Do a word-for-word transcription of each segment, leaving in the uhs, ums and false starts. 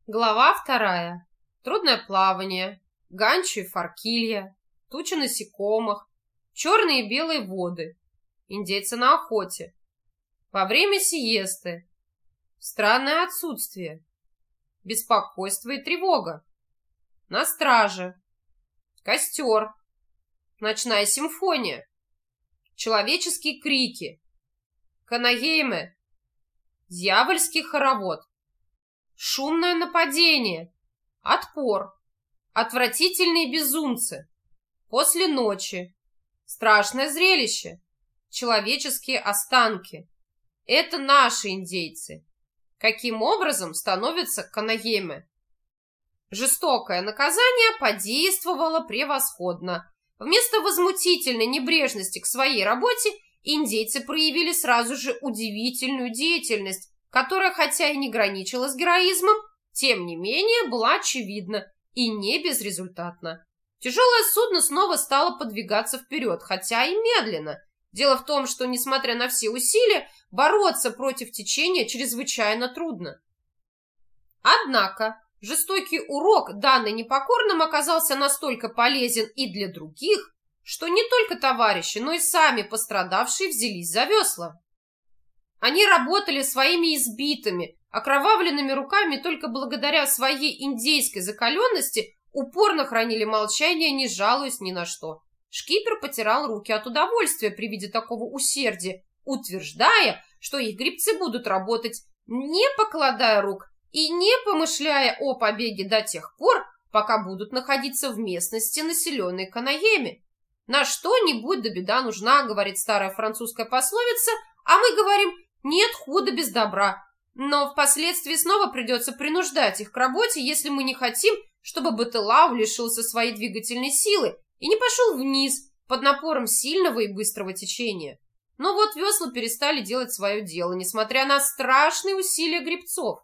Глава вторая. Трудное плавание, ганчо и форкилья, тучи насекомых, черные и белые воды, индейцы на охоте, во время сиесты, странное отсутствие, беспокойство и тревога, на страже, костер, ночная симфония, человеческие крики, канагейме, дьявольский хоровод, шумное нападение, отпор, отвратительные безумцы, после ночи, страшное зрелище, человеческие останки. Это наши индейцы. Каким образом становятся канагейме? Жестокое наказание подействовало превосходно. Вместо возмутительной небрежности к своей работе индейцы проявили сразу же удивительную деятельность, которая, хотя и не граничила с героизмом, тем не менее была очевидна и не безрезультатна. Тяжелое судно снова стало подвигаться вперед, хотя и медленно. Дело в том, что, несмотря на все усилия, бороться против течения чрезвычайно трудно. Однако жестокий урок, данный непокорным, оказался настолько полезен и для других, что не только товарищи, но и сами пострадавшие взялись за весла. Они работали своими избитыми, окровавленными руками только благодаря своей индейской закаленности, упорно хранили молчание, не жалуясь ни на что. Шкипер потирал руки от удовольствия при виде такого усердия, утверждая, что их гребцы будут работать, не покладая рук и не помышляя о побеге до тех пор, пока будут находиться в местности, населенной канагейме. На что-нибудь да беда нужна, говорит старая французская пословица, а мы говорим: нет худа без добра, но впоследствии снова придется принуждать их к работе, если мы не хотим, чтобы Бетелау лишился своей двигательной силы и не пошел вниз под напором сильного и быстрого течения. Но вот весла перестали делать свое дело, несмотря на страшные усилия гребцов.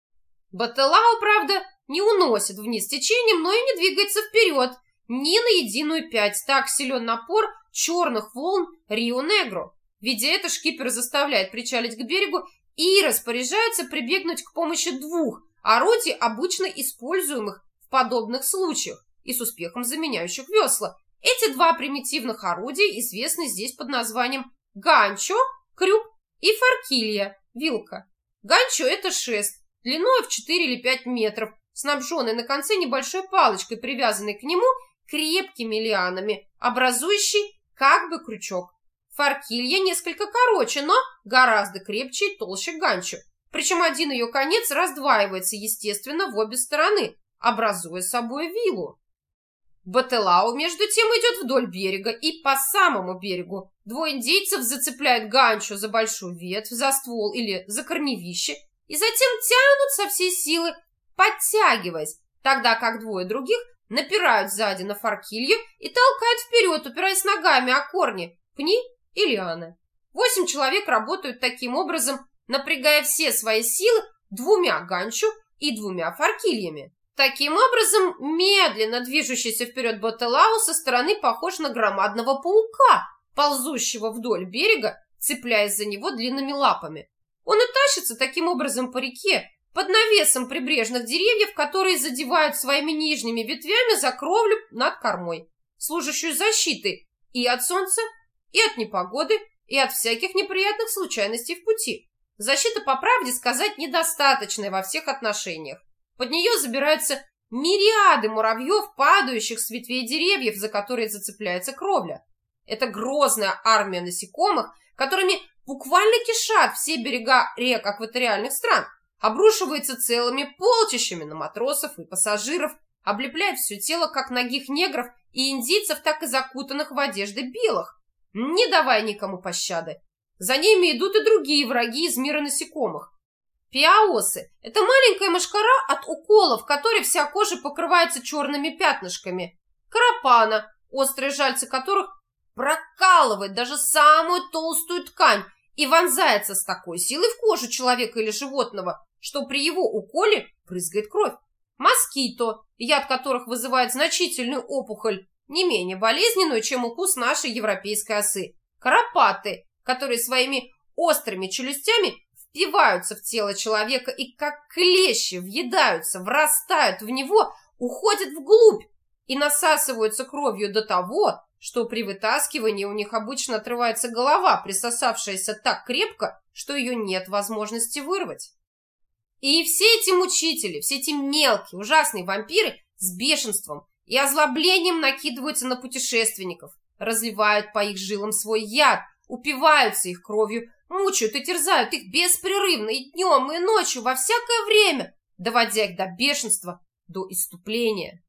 Бетелау, правда, не уносит вниз течением, но и не двигается вперед, ни на единую пять, так силен напор черных волн Рио-Негро. Видя это, шкипер заставляет причалить к берегу и распоряжается прибегнуть к помощи двух орудий, обычно используемых в подобных случаях и с успехом заменяющих весла. Эти два примитивных орудия известны здесь под названием ганчо, крюк, и форкилья, вилка. Ганчо – это шест, длиной в четыре или пять метров, снабженный на конце небольшой палочкой, привязанной к нему крепкими лианами, образующий как бы крючок. Форкилья несколько короче, но гораздо крепче и толще ганчо. Причем один ее конец раздваивается, естественно, в обе стороны, образуя собой вилу. Бетелау, между тем, идет вдоль берега и по самому берегу. Двое индейцев зацепляют ганчо за большую ветвь, за ствол или за корневище и затем тянут со всей силы, подтягиваясь, тогда как двое других напирают сзади на форкилью и толкают вперед, упираясь ногами о корни, пни и лианы. Восемь человек работают таким образом, напрягая все свои силы двумя ганчо и двумя форкильями. Таким образом, медленно движущийся вперед Бетелау со стороны похож на громадного паука, ползущего вдоль берега, цепляясь за него длинными лапами. Он и тащится таким образом по реке, под навесом прибрежных деревьев, которые задевают своими нижними ветвями за кровлю над кормой, служащую защитой и от солнца, и от непогоды, и от всяких неприятных случайностей в пути. Защита, по правде сказать, недостаточная во всех отношениях. Под нее забираются мириады муравьев, падающих с ветвей деревьев, за которые зацепляется кровля. Это грозная армия насекомых, которыми буквально кишат все берега рек экваториальных стран, обрушивается целыми полчищами на матросов и пассажиров, облепляет все тело как нагих негров и индийцев, так и закутанных в одежды белых, не давая никому пощады. За ними идут и другие враги из мира насекомых. Пиаосы – это маленькая мошкара от уколов, которой вся кожа покрывается черными пятнышками. Карапана, острые жальцы которых прокалывает даже самую толстую ткань и вонзается с такой силой в кожу человека или животного, что при его уколе брызгает кровь. Москито, яд которых вызывает значительную опухоль, не менее болезненную, чем укус нашей европейской осы. Карапаты, которые своими острыми челюстями впиваются в тело человека и как клещи въедаются, врастают в него, уходят вглубь и насасываются кровью до того, что при вытаскивании у них обычно отрывается голова, присосавшаяся так крепко, что ее нет возможности вырвать. И все эти мучители, все эти мелкие, ужасные вампиры с бешенством и озлоблением накидываются на путешественников, разливают по их жилам свой яд, упиваются их кровью, мучают и терзают их беспрерывно и днем, и ночью, во всякое время, доводя их до бешенства, до исступления.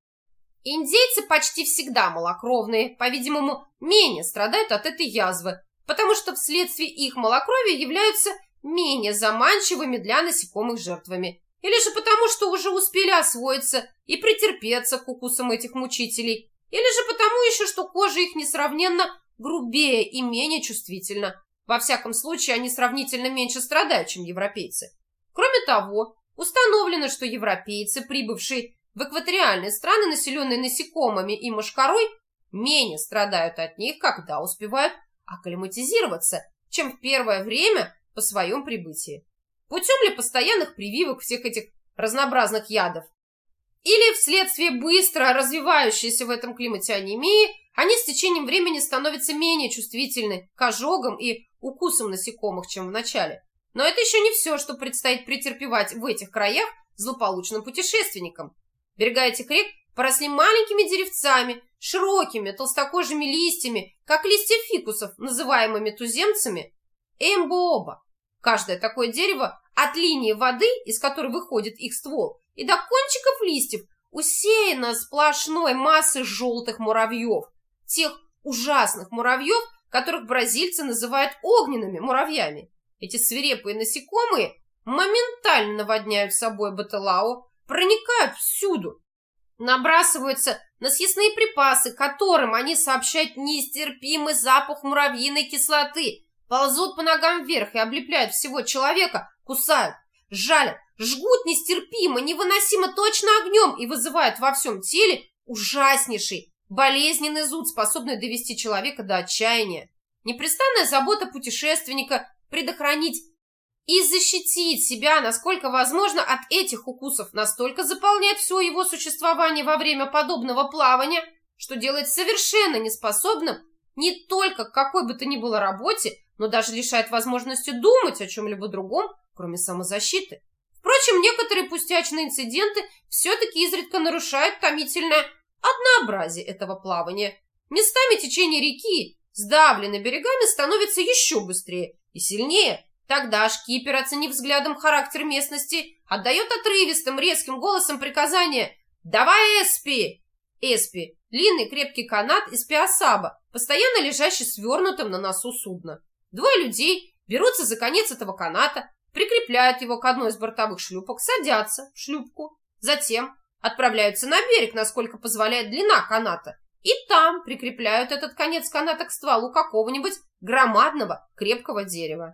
Индейцы почти всегда малокровные, по-видимому, менее страдают от этой язвы, потому что вследствие их малокровия являются менее заманчивыми для насекомых жертвами, или же потому, что уже успели освоиться и претерпеться к укусам этих мучителей, или же потому еще, что кожа их несравненно грубее и менее чувствительна. Во всяком случае, они сравнительно меньше страдают, чем европейцы. Кроме того, установлено, что европейцы, прибывшие в экваториальные страны, населенные насекомыми и мошкарой, менее страдают от них, когда успевают акклиматизироваться, чем в первое время по своем прибытии. Путем ли постоянных прививок всех этих разнообразных ядов, или вследствие быстро развивающейся в этом климате анемии, они с течением времени становятся менее чувствительны к ожогам и укусам насекомых, чем в начале. Но это еще не все, что предстоит претерпевать в этих краях злополучным путешественникам. Берега этих рек поросли маленькими деревцами, широкими толстокожими листьями, как листья фикусов, называемыми туземцами эмбооба. Каждое такое дерево от линии воды, из которой выходит их ствол, и до кончиков листьев усеяно сплошной массой желтых муравьев, тех ужасных муравьев, которых бразильцы называют огненными муравьями. Эти свирепые насекомые моментально наводняют собой Батылау, проникают всюду, набрасываются на съестные припасы, которым они сообщают нестерпимый запах муравьиной кислоты, ползут по ногам вверх и облепляют всего человека, кусают, жалят, жгут нестерпимо, невыносимо точно огнем и вызывают во всем теле ужаснейший, болезненный зуд, способный довести человека до отчаяния. Непрестанная забота путешественника предохранить и защитить себя, насколько возможно, от этих укусов, настолько заполняет все его существование во время подобного плавания, что делает совершенно неспособным не только к какой бы то ни было работе, но даже лишает возможности думать о чем-либо другом, кроме самозащиты. Впрочем, некоторые пустячные инциденты все-таки изредка нарушают томительное однообразие этого плавания. Местами течение реки, сдавленной берегами, становится еще быстрее и сильнее. Тогда шкипер, оценив взглядом характер местности, отдает отрывистым резким голосом приказание «Давай эспи!». Эспи – длинный крепкий канат из пиасаба, постоянно лежащий свернутым на носу судна. Двое людей берутся за конец этого каната, прикрепляют его к одной из бортовых шлюпок, садятся в шлюпку, затем отправляются на берег, насколько позволяет длина каната, и там прикрепляют этот конец каната к стволу какого-нибудь громадного крепкого дерева.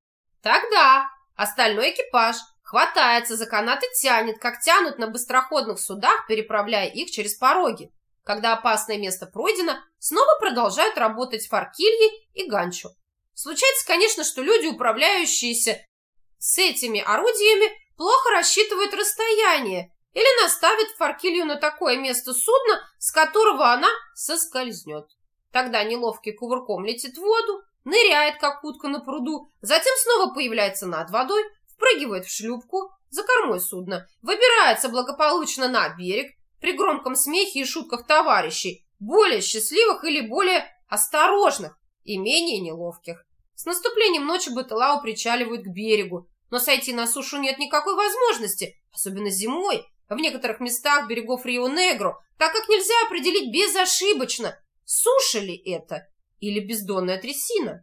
Тогда остальной экипаж хватается за канат и тянет, как тянут на быстроходных судах, переправляя их через пороги. Когда опасное место пройдено, снова продолжают работать фаркильи и ганчо. Случается, конечно, что люди, управляющиеся с этими орудиями, плохо рассчитывают расстояние или наставят фаркилью на такое место судна, с которого она соскользнет. Тогда неловкий кувырком летит в воду, ныряет, как утка на пруду, затем снова появляется над водой, впрыгивает в шлюпку за кормой судна, выбирается благополучно на берег при громком смехе и шутках товарищей, более счастливых или более осторожных и менее неловких. С наступлением ночи Батылау причаливают к берегу, но сойти на сушу нет никакой возможности, особенно зимой, в некоторых местах берегов Рио-Негро, так как нельзя определить безошибочно, суша ли это или бездонная трясина.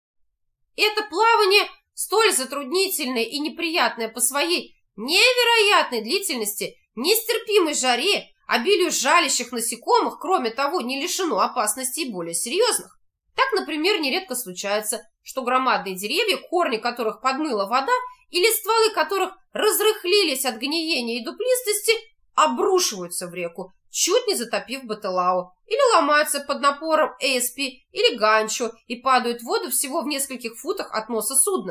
Это плавание столь затруднительное и неприятное по своей невероятной длительности, нестерпимой жаре, обилию жалящих насекомых, кроме того, не лишено опасностей более серьезных. Так, например, нередко случается, что громадные деревья, корни которых подмыла вода, или стволы которых разрыхлились от гниения и дуплистости, обрушиваются в реку, чуть не затопив Батылау, или ломаются под напором эспи или ганчо и падают в воду всего в нескольких футах от носа судна.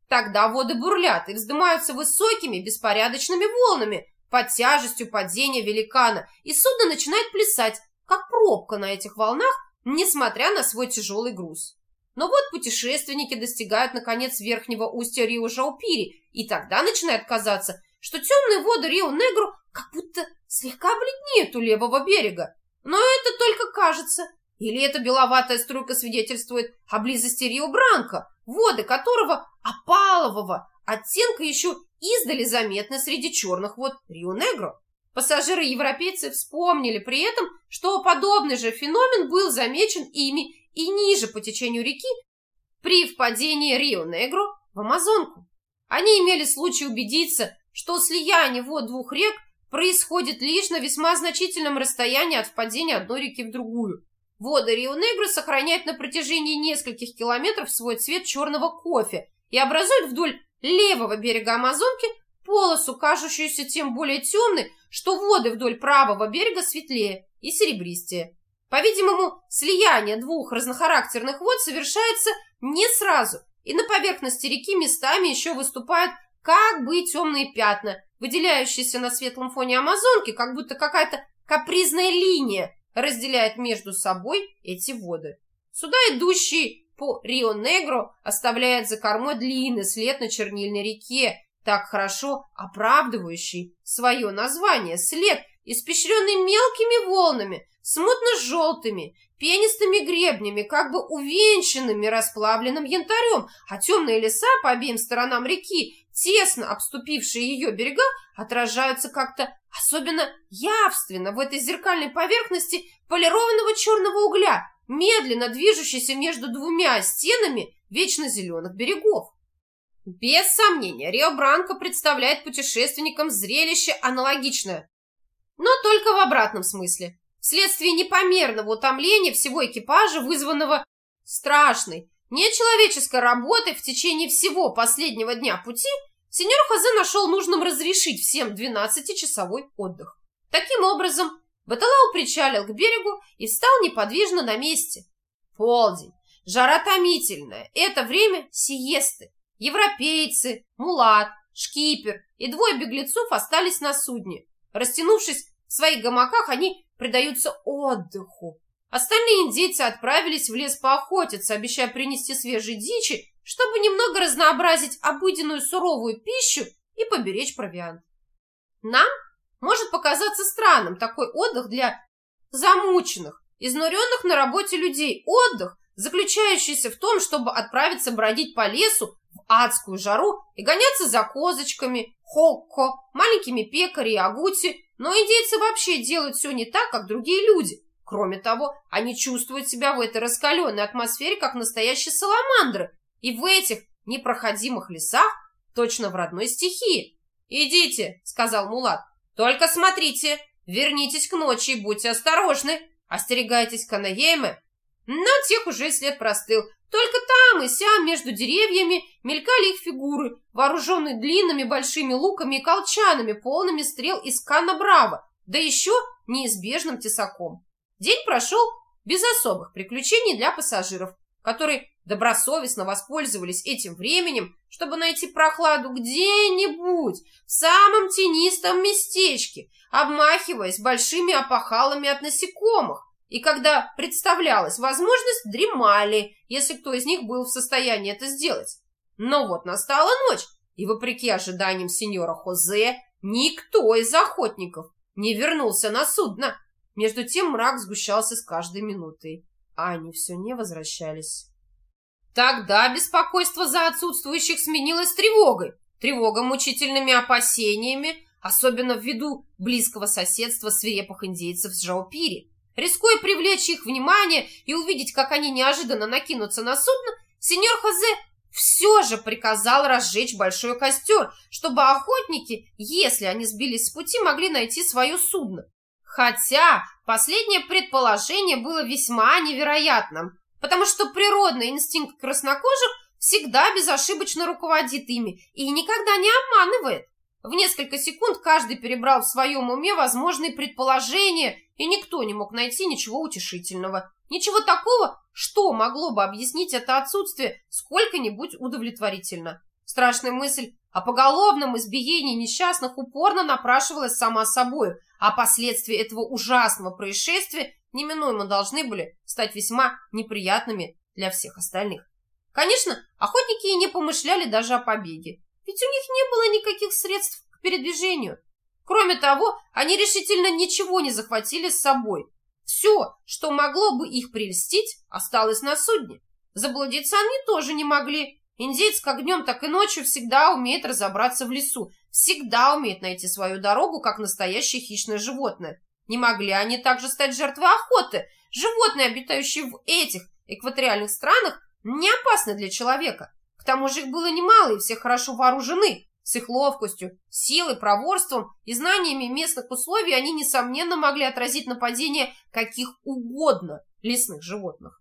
Тогда воды бурлят и вздымаются высокими беспорядочными волнами под тяжестью падения великана, и судно начинает плясать, как пробка на этих волнах, несмотря на свой тяжелый груз. Но вот путешественники достигают, наконец, верхнего устья Рио-Жаупири, и тогда начинает казаться, что темные воды Рио-Негро как будто слегка бледнеют у левого берега. Но это только кажется. Или эта беловатая струйка свидетельствует о близости Рио-Бранко, воды которого опалового оттенка еще издали заметны среди черных вод Рио-Негро. Пассажиры-европейцы вспомнили при этом, что подобный же феномен был замечен ими и ниже по течению реки при впадении Рио-Негро в Амазонку. Они имели случай убедиться, что слияние вод двух рек происходит лишь на весьма значительном расстоянии от впадения одной реки в другую. Воды Рио-Негро сохраняют на протяжении нескольких километров свой цвет черного кофе и образуют вдоль левого берега Амазонки полосу, кажущуюся тем более темной, что воды вдоль правого берега светлее и серебристее. По-видимому, слияние двух разнохарактерных вод совершается не сразу, и на поверхности реки местами еще выступают как бы темные пятна, выделяющиеся на светлом фоне Амазонки, как будто какая-то капризная линия разделяет между собой эти воды. Суда, идущие по Рио-Негро, оставляют за кормой длинный след на чернильной реке, так хорошо оправдывающий свое название, след, испещренный мелкими волнами, смутно-желтыми, пенистыми гребнями, как бы увенчанными расплавленным янтарем, а темные леса по обеим сторонам реки, тесно обступившие ее берега, отражаются как-то особенно явственно в этой зеркальной поверхности полированного черного угля, медленно движущейся между двумя стенами вечно зеленых берегов. Без сомнения, Рио-Бранко представляет путешественникам зрелище аналогичное, но только в обратном смысле. Вследствие непомерного утомления всего экипажа, вызванного страшной, нечеловеческой работой в течение всего последнего дня пути, сеньор Хозе нашел нужным разрешить всем двенадцатичасовой отдых. Таким образом, Баталау причалил к берегу и встал неподвижно на месте. Полдень, жара томительная, это время сиесты. Европейцы, мулат, шкипер и двое беглецов остались на судне. Растянувшись в своих гамаках, они предаются отдыху. Остальные индейцы отправились в лес поохотиться, обещая принести свежей дичи, чтобы немного разнообразить обыденную суровую пищу и поберечь провиант. Нам может показаться странным такой отдых для замученных, изнуренных на работе людей. Отдых, заключающийся в том, чтобы отправиться бродить по лесу в адскую жару и гоняться за козочками, хокко, маленькими пекари и агути, но индейцы вообще делают все не так, как другие люди. Кроме того, они чувствуют себя в этой раскаленной атмосфере, как настоящие саламандры, и в этих непроходимых лесах точно в родной стихии. «Идите», — сказал Мулат, — «только смотрите, вернитесь к ночи и будьте осторожны, остерегайтесь Канаеймы». Но тех уже след простыл. Только там и сям между деревьями мелькали их фигуры, вооруженные длинными большими луками и колчанами, полными стрел из Канна-Браво, да еще неизбежным тесаком. День прошел без особых приключений для пассажиров, которые добросовестно воспользовались этим временем, чтобы найти прохладу где-нибудь в самом тенистом местечке, обмахиваясь большими опахалами от насекомых. И когда представлялась возможность, дремали, если кто из них был в состоянии это сделать. Но вот настала ночь, и, вопреки ожиданиям сеньора Хозе, никто из охотников не вернулся на судно. Между тем мрак сгущался с каждой минутой, а они все не возвращались. Тогда беспокойство за отсутствующих сменилось тревогой, тревога мучительными опасениями, особенно ввиду близкого соседства свирепых индейцев с Жаупири. Рискуя привлечь их внимание и увидеть, как они неожиданно накинутся на судно, сеньор Хозе все же приказал разжечь большой костер, чтобы охотники, если они сбились с пути, могли найти свое судно. Хотя последнее предположение было весьма невероятным, потому что природный инстинкт краснокожих всегда безошибочно руководит ими и никогда не обманывает. В несколько секунд каждый перебрал в своем уме возможные предположения, и никто не мог найти ничего утешительного, ничего такого, что могло бы объяснить это отсутствие сколько-нибудь удовлетворительно. Страшная мысль о поголовном избиении несчастных упорно напрашивалась сама собой, а последствия этого ужасного происшествия неминуемо должны были стать весьма неприятными для всех остальных. Конечно, охотники и не помышляли даже о побеге, ведь у них не было никаких средств к передвижению. Кроме того, они решительно ничего не захватили с собой. Все, что могло бы их прельстить, осталось на судне. Заблудиться они тоже не могли. Индеец как днем, так и ночью всегда умеет разобраться в лесу, всегда умеет найти свою дорогу, как настоящее хищное животное. Не могли они также стать жертвой охоты. Животные, обитающие в этих экваториальных странах, не опасны для человека. К тому же их было немало, и все хорошо вооружены. С их ловкостью, силой, проворством и знаниями местных условий они, несомненно, могли отразить нападение каких угодно лесных животных.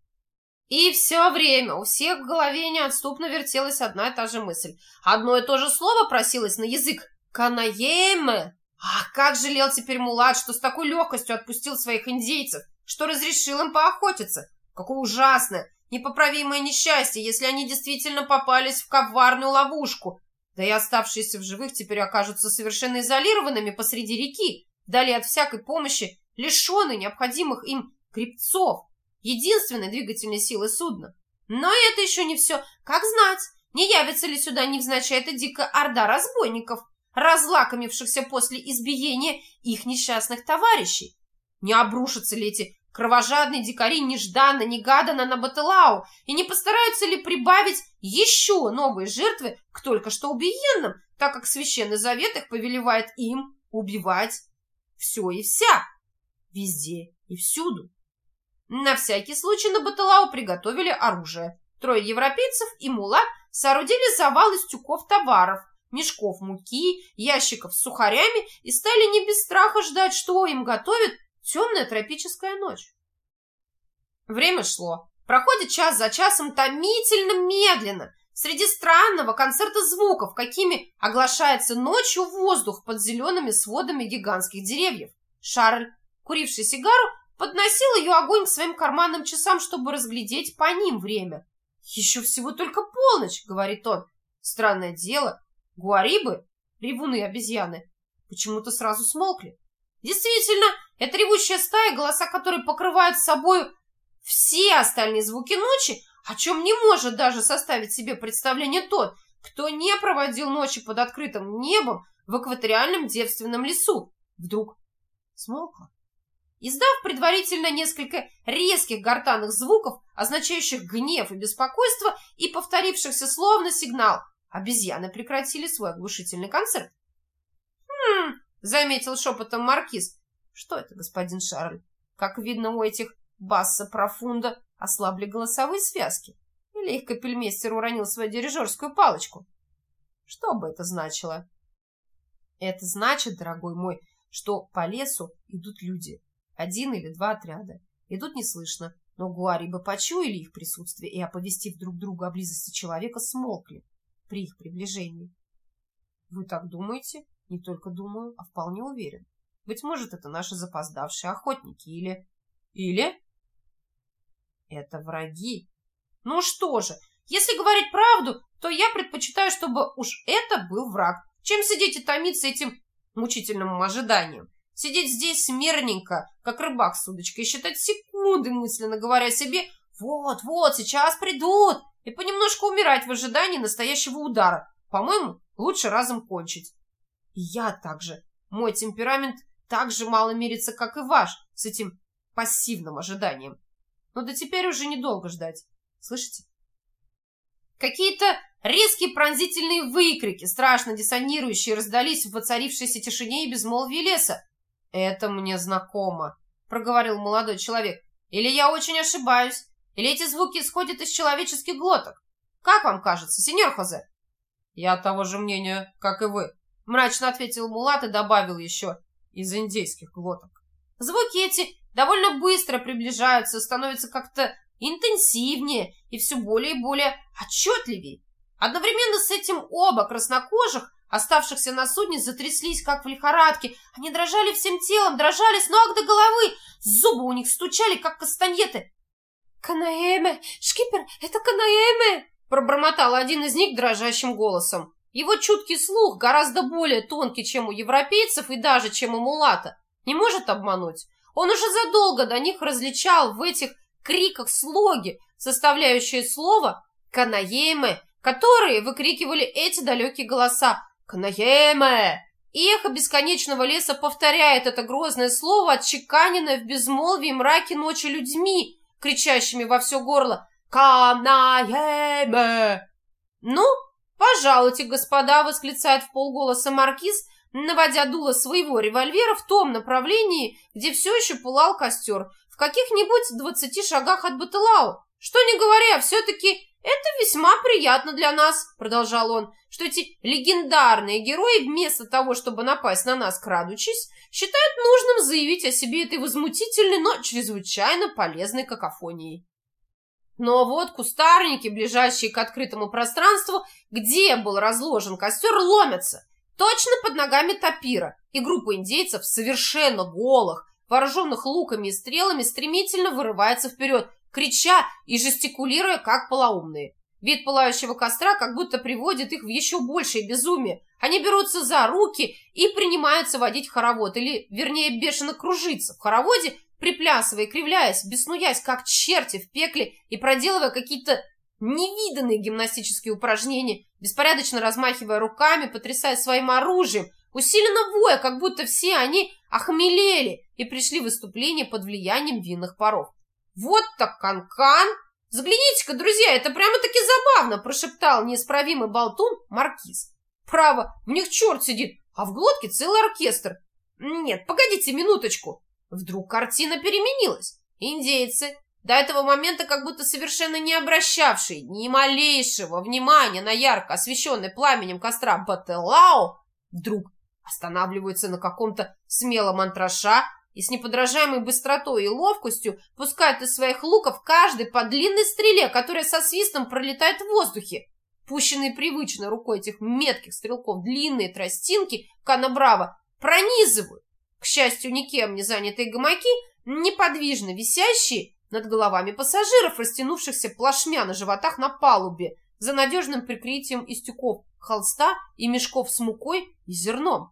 И все время у всех в голове неотступно вертелась одна и та же мысль. Одно и то же слово просилось на язык – «канаеме». Ах, как жалел теперь Мулат, что с такой легкостью отпустил своих индейцев, что разрешил им поохотиться. Какое ужасное, непоправимое несчастье, если они действительно попались в коварную ловушку. Да и оставшиеся в живых теперь окажутся совершенно изолированными посреди реки, вдали от всякой помощи, лишенной необходимых им крепцов, единственной двигательной силы судна. Но это еще не все. Как знать, не явится ли сюда невзначай эта дикая орда разбойников, разлакомившихся после избиения их несчастных товарищей? Не обрушатся ли эти кровожадные дикари нежданно-негаданно на Батылау и не постараются ли прибавить еще новые жертвы к только что убиенным, так как Священный Завет их повелевает им убивать все и вся, везде и всюду? На всякий случай на Батылау приготовили оружие. Трое европейцев и Мулат соорудили завал из тюков товаров, мешков муки, ящиков с сухарями и стали не без страха ждать, что им готовит темная тропическая ночь. Время шло. Проходит час за часом томительно медленно, среди странного концерта звуков, какими оглашается ночью воздух под зелеными сводами гигантских деревьев. Шарль, куривший сигару, подносил ее огонь к своим карманным часам, чтобы разглядеть по ним время. «Еще всего только полночь», — говорит он. Странное дело, гуарибы, ревуны обезьяны, почему-то сразу смолкли. Действительно, это ревущая стая, голоса которой покрывают собой все остальные звуки ночи, о чем не может даже составить себе представление тот, кто не проводил ночи под открытым небом в экваториальном девственном лесу. Вдруг смолкла. Издав предварительно несколько резких гортанных звуков, означающих гнев и беспокойство, и повторившихся словно сигнал, обезьяны прекратили свой оглушительный концерт. «Хм», — заметил шепотом маркиз. «Что это, господин Шарль? Как видно, у этих басса профунда ослабли голосовые связки. Или их капельмейстер уронил свою дирижерскую палочку? Что бы это значило?» «Это значит, дорогой мой, что по лесу идут люди. Один или два отряда. Идут неслышно, но гуарибы почуяли их присутствие и, оповестив друг друга о близости человека, смолкли при их приближении». «Вы так думаете?» «Не только думаю, а вполне уверен. Быть может, это наши запоздавшие охотники или...» «Или?» «Это враги». «Ну что же, если говорить правду, то я предпочитаю, чтобы уж это был враг, чем сидеть и томиться этим мучительным ожиданием. Сидеть здесь смирненько, как рыбак с удочкой, и считать секунды, мысленно говоря себе: вот-вот, сейчас придут, и понемножку умирать в ожидании настоящего удара. По-моему, лучше разом кончить. И я также. Мой темперамент так же мало мирится, как и ваш, с этим пассивным ожиданием. Но да теперь уже недолго ждать. Слышите?» Какие-то резкие пронзительные выкрики, страшно диссонирующие, раздались в воцарившейся тишине и безмолвии леса. «Это мне знакомо», — проговорил молодой человек. «Или я очень ошибаюсь, или эти звуки исходят из человеческих глоток. Как вам кажется, сеньор Хозе?» «Я того же мнения, как и вы», — мрачно ответил Мулат и добавил еще: «из индейских глоток». Звуки эти довольно быстро приближаются, становятся как-то интенсивнее и все более и более отчетливее. Одновременно с этим оба краснокожих, оставшихся на судне, затряслись, как в лихорадке. Они дрожали всем телом, дрожали с ног до головы. Зубы у них стучали, как кастаньеты. «Канаэме! Шкипер, это Канаэме!» пробормотал один из них дрожащим голосом. Его чуткий слух, гораздо более тонкий, чем у европейцев и даже чем у мулата, не может обмануть. Он уже задолго до них различал в этих криках слоги, составляющие слово «канаеме», которые выкрикивали эти далекие голоса «канаеме». И эхо бесконечного леса повторяет это грозное слово, отчеканенное в безмолвии мраке ночи людьми, кричащими во все горло «Канаеме!» «Ну, пожалуйте, господа!» — восклицает вполголоса маркиз, наводя дуло своего револьвера в том направлении, где все еще пылал костер, в каких-нибудь двадцати шагах от Бателау. «Что не говоря, все-таки это весьма приятно для нас», — продолжал он, «что эти легендарные герои вместо того, чтобы напасть на нас, крадучись, считают нужным заявить о себе этой возмутительной, но чрезвычайно полезной какофонией». Но вот кустарники, ближайшие к открытому пространству, где был разложен костер, ломятся точно под ногами тапира, и группа индейцев, совершенно голых, вооруженных луками и стрелами, стремительно вырывается вперед, крича и жестикулируя, как полоумные. Вид пылающего костра как будто приводит их в еще большее безумие. Они берутся за руки и принимаются водить хоровод, или, вернее, бешено кружиться в хороводе, приплясывая и кривляясь, беснуясь, как черти в пекле, и проделывая какие-то невиданные гимнастические упражнения, беспорядочно размахивая руками, потрясая своим оружием, усиленно воя, как будто все они охмелели и пришли в выступление под влиянием винных паров. «Вот так канкан! Загляните-ка, друзья, это прямо-таки забавно!» — прошептал неисправимый болтун маркиз. «Право, в них черт сидит, а в глотке целый оркестр. Нет, погодите минуточку!» Вдруг картина переменилась. Индейцы, до этого момента как будто совершенно не обращавшие ни малейшего внимания на ярко освещенный пламенем костра Бателау, вдруг останавливаются на каком-то смелом антраша и с неподражаемой быстротой и ловкостью пускают из своих луков каждый по длинной стреле, которая со свистом пролетает в воздухе. Пущенные привычно рукой этих метких стрелков длинные тростинки канабрава пронизывают, к счастью, никем не занятые гамаки, неподвижно висящие над головами пассажиров, растянувшихся плашмя на животах на палубе, за надежным прикрытием из тюков холста и мешков с мукой и зерном.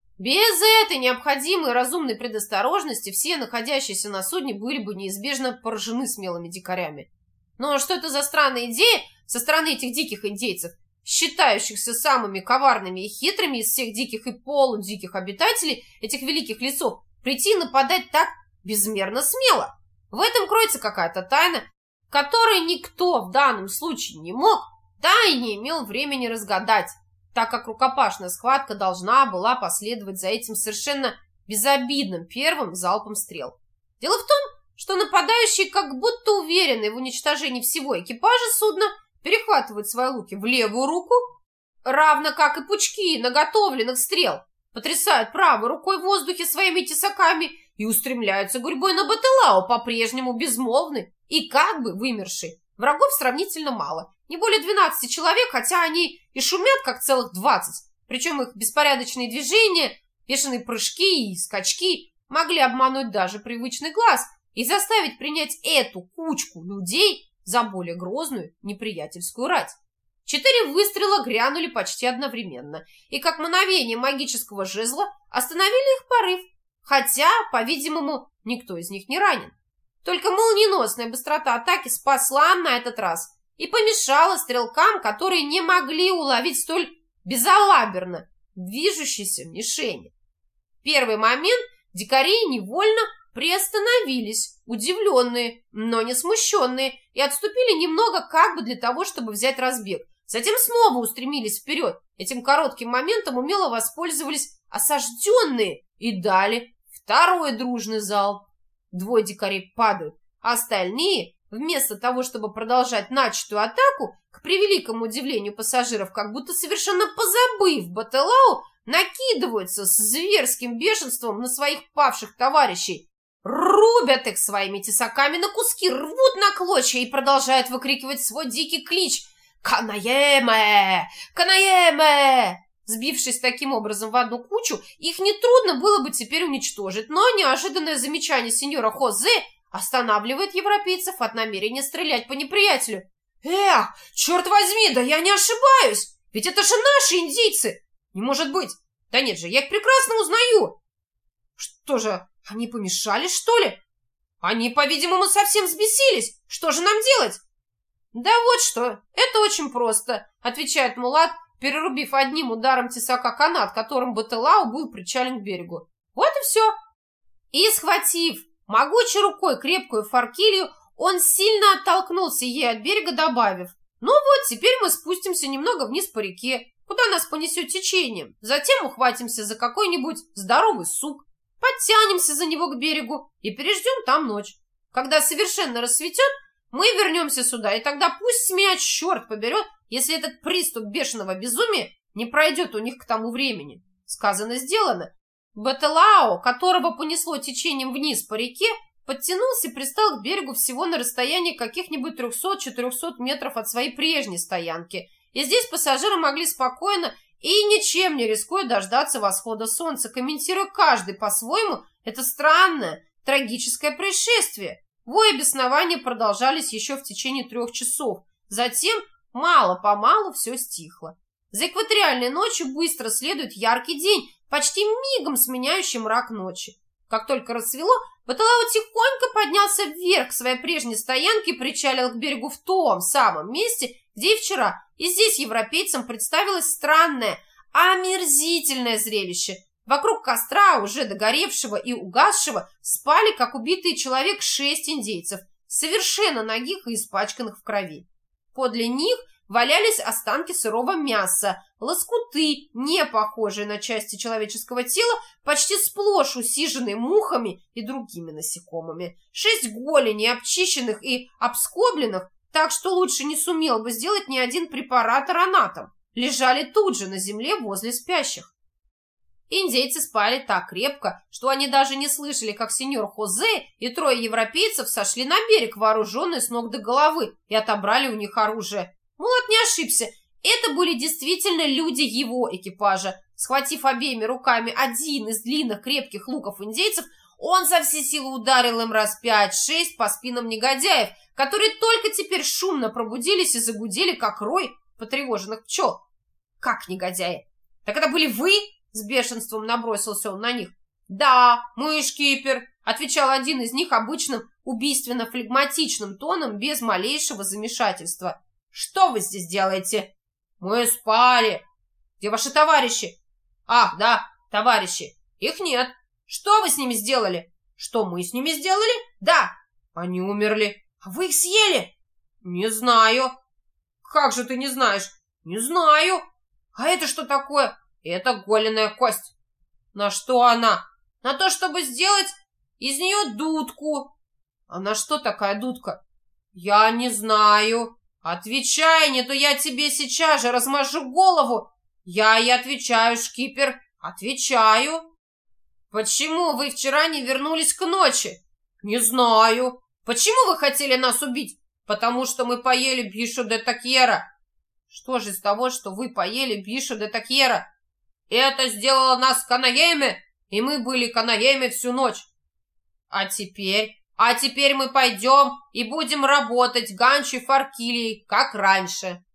Без этой необходимой разумной предосторожности все находящиеся на судне были бы неизбежно поражены смелыми дикарями. Но что это за странная идея со стороны этих диких индейцев, считающихся самыми коварными и хитрыми из всех диких и полудиких обитателей этих великих лесов, прийти и нападать так безмерно смело? В этом кроется какая-то тайна, которую никто в данном случае не мог, да и не имел времени разгадать, так как рукопашная схватка должна была последовать за этим совершенно безобидным первым залпом стрел. Дело в том, что нападающие, как будто уверенные в уничтожении всего экипажа судна, перехватывают свои луки в левую руку, равно как и пучки наготовленных стрел, потрясают правой рукой в воздухе своими тесаками и устремляются гурьбой на Бателау, по-прежнему безмолвный и как бы вымерший. Врагов сравнительно мало, не более двенадцати человек, хотя они и шумят, как целых двадцать. Причем их беспорядочные движения, бешеные прыжки и скачки могли обмануть даже привычный глаз и заставить принять эту кучку людей за более грозную неприятельскую рать. Четыре выстрела грянули почти одновременно, и как мановение магического жезла остановили их порыв, хотя, по-видимому, никто из них не ранен. Только молниеносная быстрота атаки спасла на этот раз и помешала стрелкам, которые не могли уловить столь безалаберно движущейся мишени. В первый момент дикари невольно приостановились, удивленные, но не смущенные, и отступили немного как бы для того, чтобы взять разбег. Затем снова устремились вперед. Этим коротким моментом умело воспользовались осажденные и дали второй дружный залп. Двое дикарей падают, а остальные, вместо того, чтобы продолжать начатую атаку, к превеликому удивлению пассажиров, как будто совершенно позабыв Бателау, накидываются с зверским бешенством на своих павших товарищей, рубят их своими тесаками на куски, рвут на клочья и продолжают выкрикивать свой дикий клич «Канаеме! Канаеме!». Сбившись таким образом в одну кучу, их нетрудно было бы теперь уничтожить, но неожиданное замечание сеньора Хозе останавливает европейцев от намерения стрелять по неприятелю. Эх, черт возьми, да я не ошибаюсь! Ведь это же наши индейцы! Не может быть! Да нет же, я их прекрасно узнаю! Что же, они помешались, что ли? Они, по-видимому, совсем взбесились. Что же нам делать? Да вот что, это очень просто, отвечает Мулат, перерубив одним ударом тесака канат, которым Бателау был причален к берегу. Вот и все. И, схватив могучей рукой крепкую форкилью, он сильно оттолкнулся ей от берега, добавив: «Ну вот, теперь мы спустимся немного вниз по реке, куда нас понесет течением. Затем ухватимся за какой-нибудь здоровый сук, подтянемся за него к берегу и переждем там ночь. Когда совершенно рассветет, мы вернемся сюда, и тогда пусть меня черт поберет, если этот приступ бешеного безумия не пройдет у них к тому времени». Сказано, сделано. Бателао, которого понесло течением вниз по реке, подтянулся и пристал к берегу всего на расстоянии каких-нибудь трехсот-четырехсот метров от своей прежней стоянки. И здесь пассажиры могли спокойно и ничем не рискуя дождаться восхода солнца, комментируя каждый по-своему это странное, трагическое происшествие. Вой и беснования продолжались еще в течение трех часов. Затем мало-помалу все стихло. За экваториальной ночью быстро следует яркий день, почти мигом сменяющий мрак ночи. Как только рассвело, Бателао тихонько поднялся вверх к своей прежней стоянке и причалил к берегу в том самом месте, где и вчера. И здесь европейцам представилось странное, омерзительное зрелище. Вокруг костра, уже догоревшего и угасшего, спали, как убитые человек, шесть индейцев, совершенно нагих и испачканных в крови. Подле них валялись останки сырого мяса, лоскуты, не похожие на части человеческого тела, почти сплошь усиженные мухами и другими насекомыми. Шесть голеней, обчищенных и обскобленных, так что лучше не сумел бы сделать ни один препаратор-анатом, лежали тут же на земле возле спящих. Индейцы спали так крепко, что они даже не слышали, как сеньор Хозе и трое европейцев сошли на берег, вооруженные с ног до головы, и отобрали у них оружие. Мулат не ошибся, это были действительно люди его экипажа. Схватив обеими руками один из длинных крепких луков индейцев, он со всей силы ударил им раз пять-шесть по спинам негодяев, которые только теперь шумно пробудились и загудели, как рой потревоженных пчел. «Как негодяи? Так это были вы?» — с бешенством набросился он на них. «Да, мы, шкипер», — отвечал один из них обычным убийственно-флегматичным тоном, без малейшего замешательства. «Что вы здесь делаете?» «Мы спали». «Где ваши товарищи?» «Ах, да, товарищи. Их нет. Что вы с ними сделали?» «Что мы с ними сделали?» «Да». «Они умерли». «А вы их съели?» «Не знаю». «Как же ты не знаешь?» «Не знаю». «А это что такое?» «Это голеная кость». «На что она?» «На то, чтобы сделать из нее дудку». «А на что такая дудка?» «Я не знаю». «Отвечай, не то я тебе сейчас же размажу голову». «Я и отвечаю, шкипер, отвечаю». «Почему вы вчера не вернулись к ночи?» «Не знаю». «Почему вы хотели нас убить?» «Потому что мы поели бишо де такьера». «Что же из того, что вы поели бишо де такьера?» «Это сделало нас канаеме, и мы были канаеме всю ночь». «А теперь?» «А теперь мы пойдем и будем работать ганчо и форкилией, как раньше».